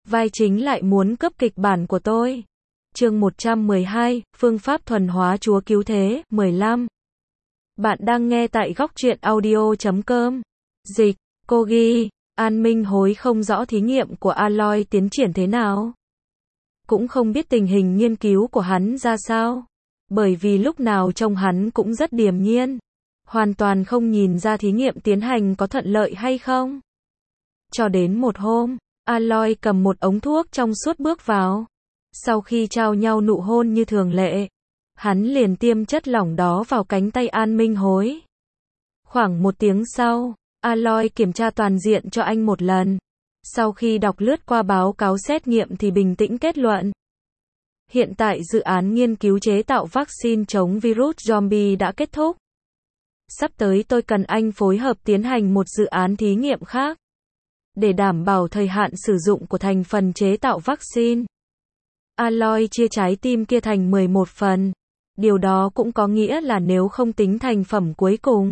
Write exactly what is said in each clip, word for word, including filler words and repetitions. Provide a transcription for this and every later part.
vai chính lại muốn cướp kịch bản của tôi. Chương một trăm mười hai, phương pháp thuần hóa Chúa cứu thế, mười lăm. Bạn đang nghe tại góc truyện audio chấm com. Dịch, cô ghi, An Minh Hối không rõ thí nghiệm của Aloy tiến triển thế nào. Cũng không biết tình hình nghiên cứu của hắn ra sao. Bởi vì lúc nào trông hắn cũng rất điềm nhiên. Hoàn toàn không nhìn ra thí nghiệm tiến hành có thuận lợi hay không. Cho đến một hôm, Aloy cầm một ống thuốc trong suốt bước vào. Sau khi trao nhau nụ hôn như thường lệ, hắn liền tiêm chất lỏng đó vào cánh tay An Minh Hối. Khoảng một tiếng sau, Aloy kiểm tra toàn diện cho anh một lần. Sau khi đọc lướt qua báo cáo xét nghiệm thì bình tĩnh kết luận. Hiện tại dự án nghiên cứu chế tạo vaccine chống virus zombie đã kết thúc. Sắp tới tôi cần anh phối hợp tiến hành một dự án thí nghiệm khác. Để đảm bảo thời hạn sử dụng của thành phần chế tạo vaccine. Aloy chia trái tim kia thành mười một phần. Điều đó cũng có nghĩa là nếu không tính thành phẩm cuối cùng,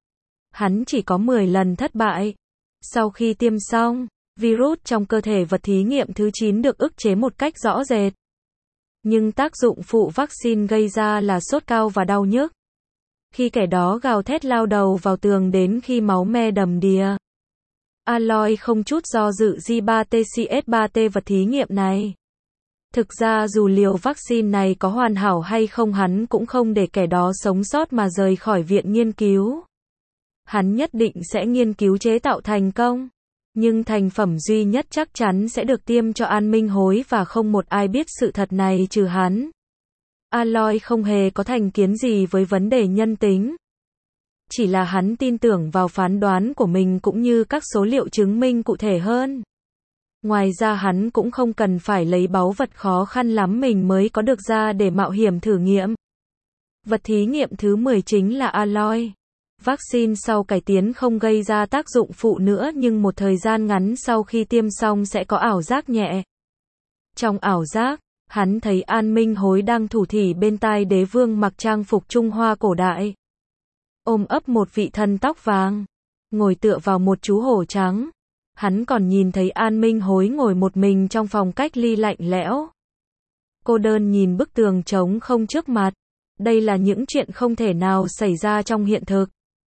hắn chỉ có mười lần thất bại. Sau khi tiêm xong, virus trong cơ thể vật thí nghiệm thứ chín được ức chế một cách rõ rệt. Nhưng tác dụng phụ vaccine gây ra là sốt cao và đau nhức. Khi kẻ đó gào thét lao đầu vào tường đến khi máu me đầm đìa. Aloy không chút do dự G ba T C S ba T vật thí nghiệm này. Thực ra dù liều vaccine này có hoàn hảo hay không hắn cũng không để kẻ đó sống sót mà rời khỏi viện nghiên cứu. Hắn nhất định sẽ nghiên cứu chế tạo thành công. Nhưng thành phẩm duy nhất chắc chắn sẽ được tiêm cho An Minh Hối và không một ai biết sự thật này trừ hắn. Aloy không hề có thành kiến gì với vấn đề nhân tính. Chỉ là hắn tin tưởng vào phán đoán của mình cũng như các số liệu chứng minh cụ thể hơn. Ngoài ra hắn cũng không cần phải lấy báu vật khó khăn lắm mình mới có được ra để mạo hiểm thử nghiệm. Vật thí nghiệm thứ mười chính là Aloy. Vaccine sau cải tiến không gây ra tác dụng phụ nữa nhưng một thời gian ngắn sau khi tiêm xong sẽ có ảo giác nhẹ. Trong ảo giác, hắn thấy An Minh Hối đang thủ thỉ bên tai đế vương mặc trang phục Trung Hoa cổ đại. Ôm ấp một vị thần tóc vàng. Ngồi tựa vào một chú hổ trắng. Hắn còn nhìn thấy An Minh Hối ngồi một mình trong phòng cách ly lạnh lẽo. Cô đơn nhìn bức tường trống không trước mặt. Đây là những chuyện không thể nào xảy ra trong hiện thực.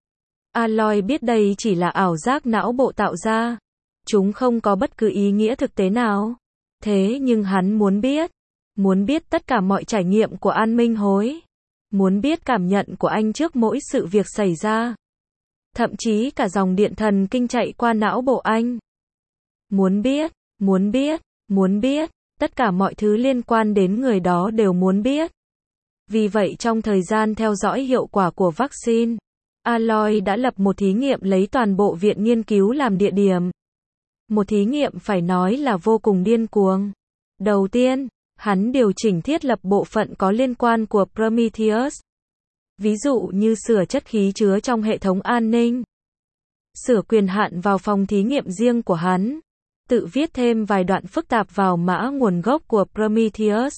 Aloy biết đây chỉ là ảo giác não bộ tạo ra. Chúng không có bất cứ ý nghĩa thực tế nào. Thế nhưng hắn muốn biết. Muốn biết tất cả mọi trải nghiệm của An Minh Hối. Muốn biết cảm nhận của anh trước mỗi sự việc xảy ra. Thậm chí cả dòng điện thần kinh chạy qua não bộ anh. Muốn biết, muốn biết, muốn biết. Tất cả mọi thứ liên quan đến người đó đều muốn biết. Vì vậy trong thời gian theo dõi hiệu quả của vaccine, Aloy đã lập một thí nghiệm lấy toàn bộ viện nghiên cứu làm địa điểm. Một thí nghiệm phải nói là vô cùng điên cuồng. Đầu tiên, hắn điều chỉnh thiết lập bộ phận có liên quan của Prometheus. Ví dụ như sửa chất khí chứa trong hệ thống an ninh. Sửa quyền hạn vào phòng thí nghiệm riêng của hắn. Tự viết thêm vài đoạn phức tạp vào mã nguồn gốc của Prometheus.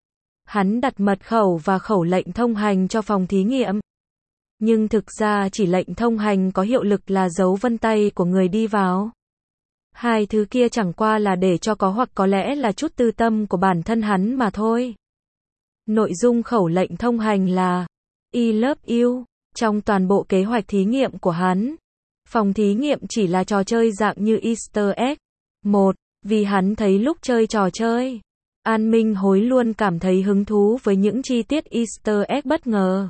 Hắn đặt mật khẩu và khẩu lệnh thông hành cho phòng thí nghiệm. Nhưng thực ra chỉ lệnh thông hành có hiệu lực là dấu vân tay của người đi vào. Hai thứ kia chẳng qua là để cho có hoặc có lẽ là chút tư tâm của bản thân hắn mà thôi. Nội dung khẩu lệnh thông hành là I love you. Trong toàn bộ kế hoạch thí nghiệm của hắn, phòng thí nghiệm chỉ là trò chơi dạng như Easter egg. Một, vì hắn thấy lúc chơi trò chơi, An Minh Hối luôn cảm thấy hứng thú với những chi tiết Easter egg bất ngờ.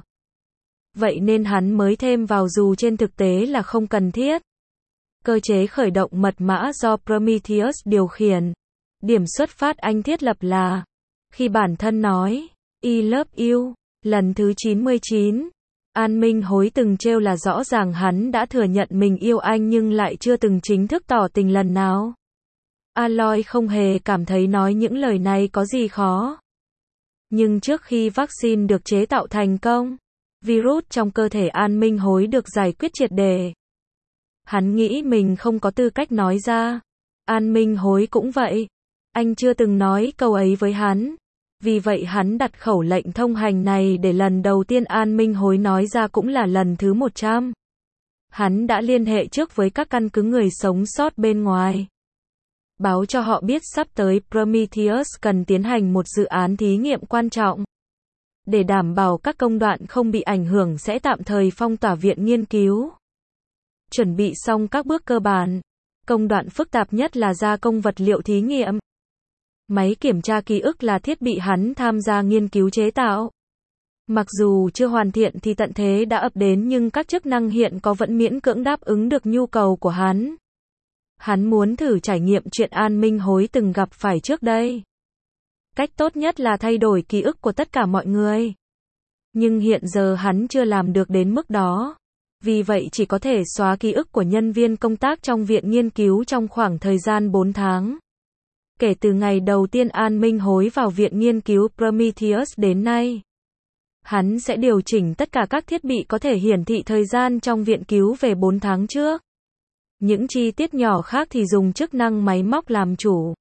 Vậy nên hắn mới thêm vào dù trên thực tế là không cần thiết. Cơ chế khởi động mật mã do Prometheus điều khiển. Điểm xuất phát anh thiết lập là khi bản thân nói I love you lần thứ chín mươi chín, An Minh Hối từng trêu là rõ ràng hắn đã thừa nhận mình yêu anh nhưng lại chưa từng chính thức tỏ tình lần nào. Aloy không hề cảm thấy nói những lời này có gì khó. Nhưng trước khi vaccine được chế tạo thành công, virus trong cơ thể An Minh Hối được giải quyết triệt để. Hắn nghĩ mình không có tư cách nói ra. An Minh Hối cũng vậy. Anh chưa từng nói câu ấy với hắn. Vì vậy hắn đặt khẩu lệnh thông hành này để lần đầu tiên An Minh Hối nói ra cũng là lần thứ một trăm. Hắn đã liên hệ trước với các căn cứ người sống sót bên ngoài. báo cho họ biết sắp tới Prometheus cần tiến hành một dự án thí nghiệm quan trọng. Để đảm bảo các công đoạn không bị ảnh hưởng sẽ tạm thời phong tỏa viện nghiên cứu. Chuẩn bị xong các bước cơ bản. Công đoạn phức tạp nhất là gia công vật liệu thí nghiệm. Máy kiểm tra ký ức là thiết bị hắn tham gia nghiên cứu chế tạo. Mặc dù chưa hoàn thiện thì tận thế đã ập đến nhưng các chức năng hiện có vẫn miễn cưỡng đáp ứng được nhu cầu của hắn. Hắn muốn thử trải nghiệm chuyện An Minh Hối từng gặp phải trước đây. Cách tốt nhất là thay đổi ký ức của tất cả mọi người. Nhưng hiện giờ hắn chưa làm được đến mức đó. Vì vậy chỉ có thể xóa ký ức của nhân viên công tác trong viện nghiên cứu trong khoảng thời gian bốn tháng. Kể từ ngày đầu tiên An Minh Hối vào viện nghiên cứu Prometheus đến nay, hắn sẽ điều chỉnh tất cả các thiết bị có thể hiển thị thời gian trong viện cứu về bốn tháng trước. Những chi tiết nhỏ khác thì dùng chức năng máy móc làm chủ.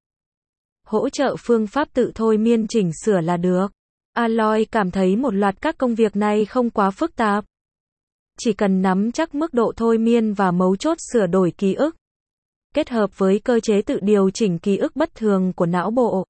Hỗ trợ phương pháp tự thôi miên chỉnh sửa là được. Aloy cảm thấy một loạt các công việc này không quá phức tạp. Chỉ cần nắm chắc mức độ thôi miên và mấu chốt sửa đổi ký ức. Kết hợp với cơ chế tự điều chỉnh ký ức bất thường của não bộ.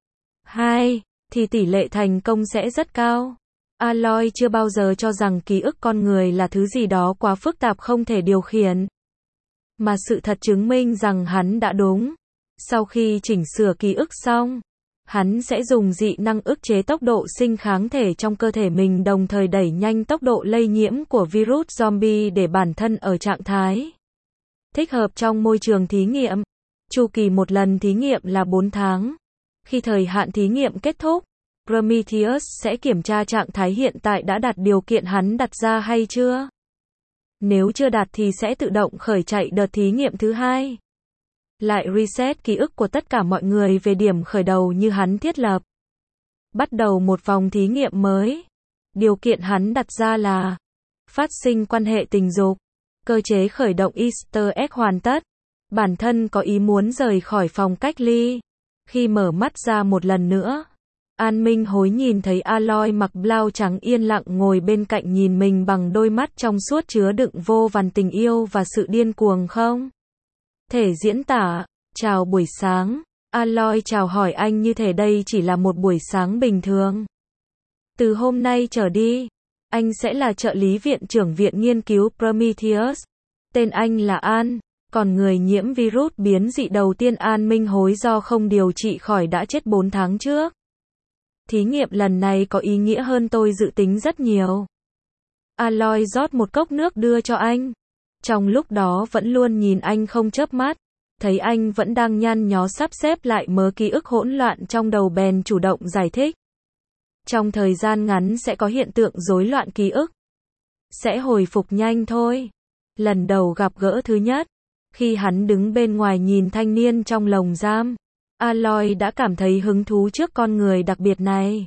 hai. Thì tỷ lệ thành công sẽ rất cao. Aloy chưa bao giờ cho rằng ký ức con người là thứ gì đó quá phức tạp không thể điều khiển. Mà sự thật chứng minh rằng hắn đã đúng. Sau khi chỉnh sửa ký ức xong, hắn sẽ dùng dị năng ức chế tốc độ sinh kháng thể trong cơ thể mình đồng thời đẩy nhanh tốc độ lây nhiễm của virus zombie để bản thân ở trạng thái thích hợp trong môi trường thí nghiệm. Chu kỳ một lần thí nghiệm là bốn tháng. Khi thời hạn thí nghiệm kết thúc, Prometheus sẽ kiểm tra trạng thái hiện tại đã đạt điều kiện hắn đặt ra hay chưa. Nếu chưa đạt thì sẽ tự động khởi chạy đợt thí nghiệm thứ hai. Lại reset ký ức của tất cả mọi người về điểm khởi đầu như hắn thiết lập. Bắt đầu một vòng thí nghiệm mới. Điều kiện hắn đặt ra là phát sinh quan hệ tình dục. Cơ chế khởi động Easter egg hoàn tất. Bản thân có ý muốn rời khỏi phòng cách ly. Khi mở mắt ra một lần nữa, An Minh Hối nhìn thấy Aloy mặc blau trắng yên lặng ngồi bên cạnh nhìn mình bằng đôi mắt trong suốt chứa đựng vô vàn tình yêu và sự điên cuồng không thể diễn tả. Chào buổi sáng. Aloy chào hỏi anh như thể đây chỉ là một buổi sáng bình thường. Từ hôm nay trở đi, anh sẽ là trợ lý viện trưởng viện nghiên cứu Prometheus. Tên anh là An. Còn người nhiễm virus biến dị đầu tiên An Minh Hối do không điều trị khỏi đã chết bốn tháng trước. Thí nghiệm lần này có ý nghĩa hơn tôi dự tính rất nhiều. Aloy rót một cốc nước đưa cho anh. Trong lúc đó vẫn luôn nhìn anh không chớp mắt. Thấy anh vẫn đang nhăn nhó sắp xếp lại mớ ký ức hỗn loạn trong đầu bèn chủ động giải thích. Trong thời gian ngắn sẽ có hiện tượng rối loạn ký ức. Sẽ hồi phục nhanh thôi. Lần đầu gặp gỡ thứ nhất, khi hắn đứng bên ngoài nhìn thanh niên trong lồng giam, Aloy đã cảm thấy hứng thú trước con người đặc biệt này.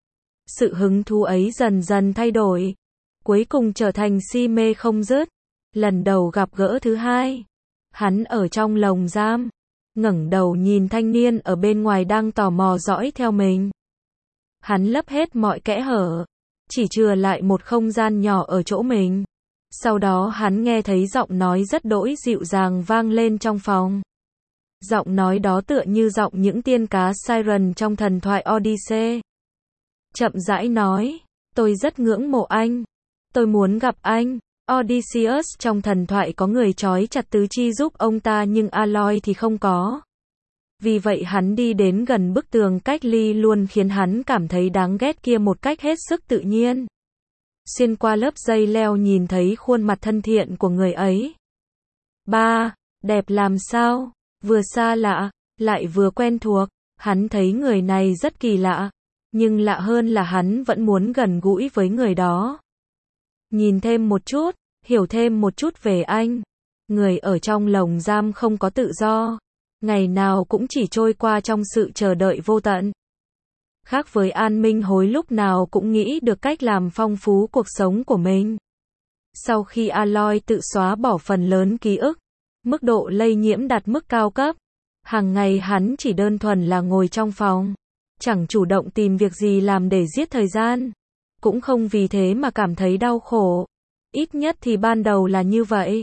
Sự hứng thú ấy dần dần thay đổi, cuối cùng trở thành si mê không dứt. Lần đầu gặp gỡ thứ hai, hắn ở trong lồng giam, ngẩng đầu nhìn thanh niên ở bên ngoài đang tò mò dõi theo mình. Hắn lấp hết mọi kẽ hở, chỉ chừa lại một không gian nhỏ ở chỗ mình. Sau đó hắn nghe thấy giọng nói rất đỗi dịu dàng vang lên trong phòng. Giọng nói đó tựa như giọng những tiên cá siren trong thần thoại Odyssey. Chậm rãi nói, tôi rất ngưỡng mộ anh. Tôi muốn gặp anh. Odysseus trong thần thoại có người trói chặt tứ chi giúp ông ta nhưng Aloy thì không có. Vì vậy hắn đi đến gần bức tường cách ly luôn khiến hắn cảm thấy đáng ghét kia một cách hết sức tự nhiên. Xuyên qua lớp dây leo nhìn thấy khuôn mặt thân thiện của người ấy. Ba, đẹp làm sao, vừa xa lạ, lại vừa quen thuộc, hắn thấy người này rất kỳ lạ, nhưng lạ hơn là hắn vẫn muốn gần gũi với người đó. Nhìn thêm một chút, hiểu thêm một chút về anh. Người ở trong lồng giam không có tự do, ngày nào cũng chỉ trôi qua trong sự chờ đợi vô tận. Khác với An Minh Hối lúc nào cũng nghĩ được cách làm phong phú cuộc sống của mình. Sau khi Aloy tự xóa bỏ phần lớn ký ức, mức độ lây nhiễm đạt mức cao cấp. Hàng ngày hắn chỉ đơn thuần là ngồi trong phòng, chẳng chủ động tìm việc gì làm để giết thời gian. Cũng không vì thế mà cảm thấy đau khổ. Ít nhất thì ban đầu là như vậy.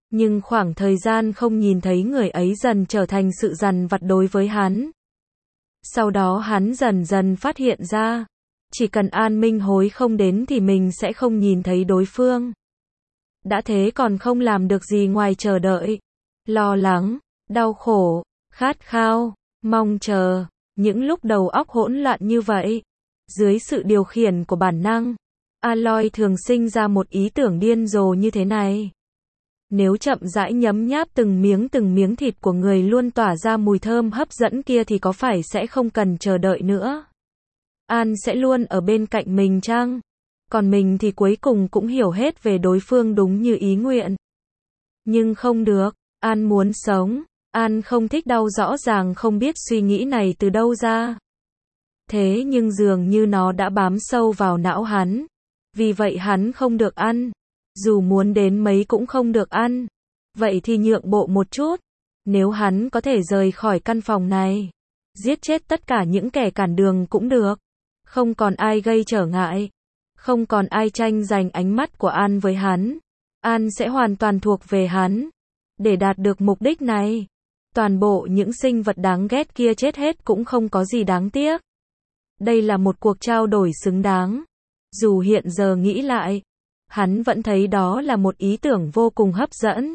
Nhưng khoảng thời gian không nhìn thấy người ấy dần trở thành sự dằn vặt đối với hắn. Sau đó hắn dần dần phát hiện ra, chỉ cần An Minh Hối không đến thì mình sẽ không nhìn thấy đối phương. Đã thế còn không làm được gì ngoài chờ đợi, lo lắng, đau khổ, khát khao, mong chờ. Những lúc đầu óc hỗn loạn như vậy, dưới sự điều khiển của bản năng, Aloy thường sinh ra một ý tưởng điên rồ như thế này. Nếu chậm rãi nhấm nháp từng miếng từng miếng thịt của người luôn tỏa ra mùi thơm hấp dẫn kia thì có phải sẽ không cần chờ đợi nữa? An sẽ luôn ở bên cạnh mình chăng? Còn mình thì cuối cùng cũng hiểu hết về đối phương đúng như ý nguyện. Nhưng không được, An muốn sống, An không thích đau, rõ ràng không biết suy nghĩ này từ đâu ra. Thế nhưng dường như nó đã bám sâu vào não hắn. Vì vậy hắn không được ăn. Dù muốn đến mấy cũng không được ăn. Vậy thì nhượng bộ một chút. Nếu hắn có thể rời khỏi căn phòng này, giết chết tất cả những kẻ cản đường cũng được. Không còn ai gây trở ngại. Không còn ai tranh giành ánh mắt của An với hắn. An sẽ hoàn toàn thuộc về hắn. Để đạt được mục đích này, toàn bộ những sinh vật đáng ghét kia chết hết cũng không có gì đáng tiếc. Đây là một cuộc trao đổi xứng đáng. Dù hiện giờ nghĩ lại, hắn vẫn thấy đó là một ý tưởng vô cùng hấp dẫn.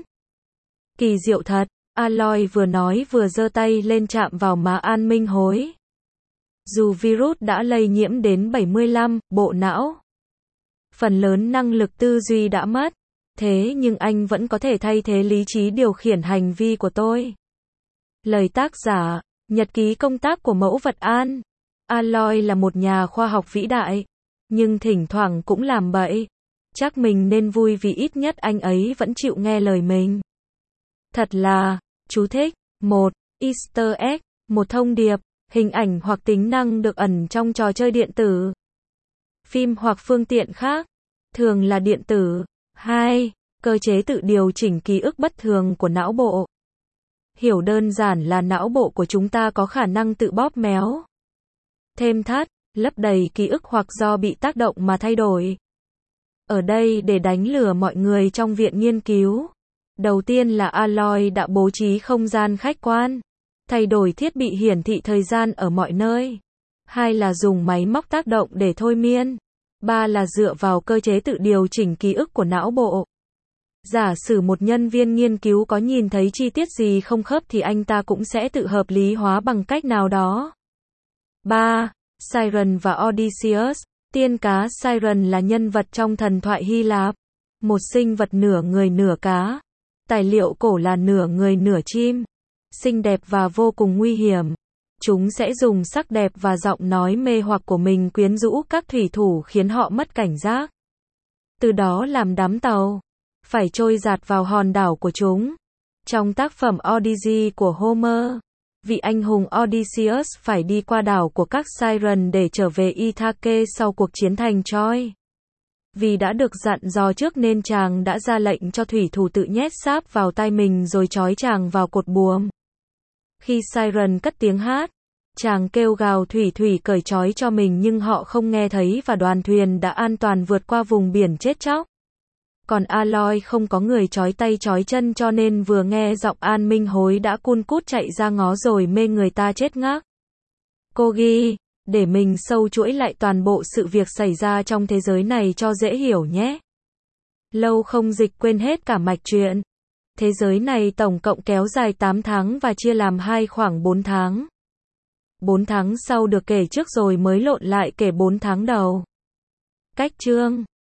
Kỳ diệu thật, Aloy vừa nói vừa giơ tay lên chạm vào má An Minh Hối. Dù virus đã lây nhiễm đến bảy mươi lăm bộ não, phần lớn năng lực tư duy đã mất, thế nhưng anh vẫn có thể thay thế lý trí điều khiển hành vi của tôi. Lời tác giả, nhật ký công tác của mẫu vật An. Aloy là một nhà khoa học vĩ đại, nhưng thỉnh thoảng cũng làm bậy. Chắc mình nên vui vì ít nhất anh ấy vẫn chịu nghe lời mình. Thật là, chú thích, một Easter egg, một thông điệp, hình ảnh hoặc tính năng được ẩn trong trò chơi điện tử, phim hoặc phương tiện khác, thường là điện tử. hai Cơ chế tự điều chỉnh ký ức bất thường của não bộ. Hiểu đơn giản là não bộ của chúng ta có khả năng tự bóp méo, thêm thắt, lấp đầy ký ức hoặc do bị tác động mà thay đổi. Ở đây để đánh lừa mọi người trong viện nghiên cứu. Đầu tiên là Aloy đã bố trí không gian khách quan, thay đổi thiết bị hiển thị thời gian ở mọi nơi. Hai là dùng máy móc tác động để thôi miên. Ba là dựa vào cơ chế tự điều chỉnh ký ức của não bộ. Giả sử một nhân viên nghiên cứu có nhìn thấy chi tiết gì không khớp thì anh ta cũng sẽ tự hợp lý hóa bằng cách nào đó. ba Siren và Odysseus. Tiên cá Siren là nhân vật trong thần thoại Hy Lạp, một sinh vật nửa người nửa cá. Tài liệu cổ là nửa người nửa chim, xinh đẹp và vô cùng nguy hiểm. Chúng sẽ dùng sắc đẹp và giọng nói mê hoặc của mình quyến rũ các thủy thủ khiến họ mất cảnh giác. Từ đó làm đám tàu phải trôi dạt vào hòn đảo của chúng. Trong tác phẩm Odyssey của Homer, vị anh hùng Odysseus phải đi qua đảo của các Siren để trở về Ithake sau cuộc chiến thành Troy. Vì đã được dặn dò trước nên chàng đã ra lệnh cho thủy thủ tự nhét sáp vào tay mình rồi trói chàng vào cột buồm. Khi Siren cất tiếng hát, chàng kêu gào thủy thủy cởi trói cho mình nhưng họ không nghe thấy và đoàn thuyền đã an toàn vượt qua vùng biển chết chóc. Còn Aloy không có người trói tay trói chân cho nên vừa nghe giọng An Minh Hối đã cun cút chạy ra ngó rồi mê người ta chết ngác. Cô ghi, để mình sâu chuỗi lại toàn bộ sự việc xảy ra trong thế giới này cho dễ hiểu nhé. Lâu không dịch quên hết cả mạch truyện. Thế giới này tổng cộng kéo dài tám tháng và chia làm hai khoảng bốn tháng. bốn tháng sau được kể trước rồi mới lộn lại kể bốn tháng đầu. Cách chương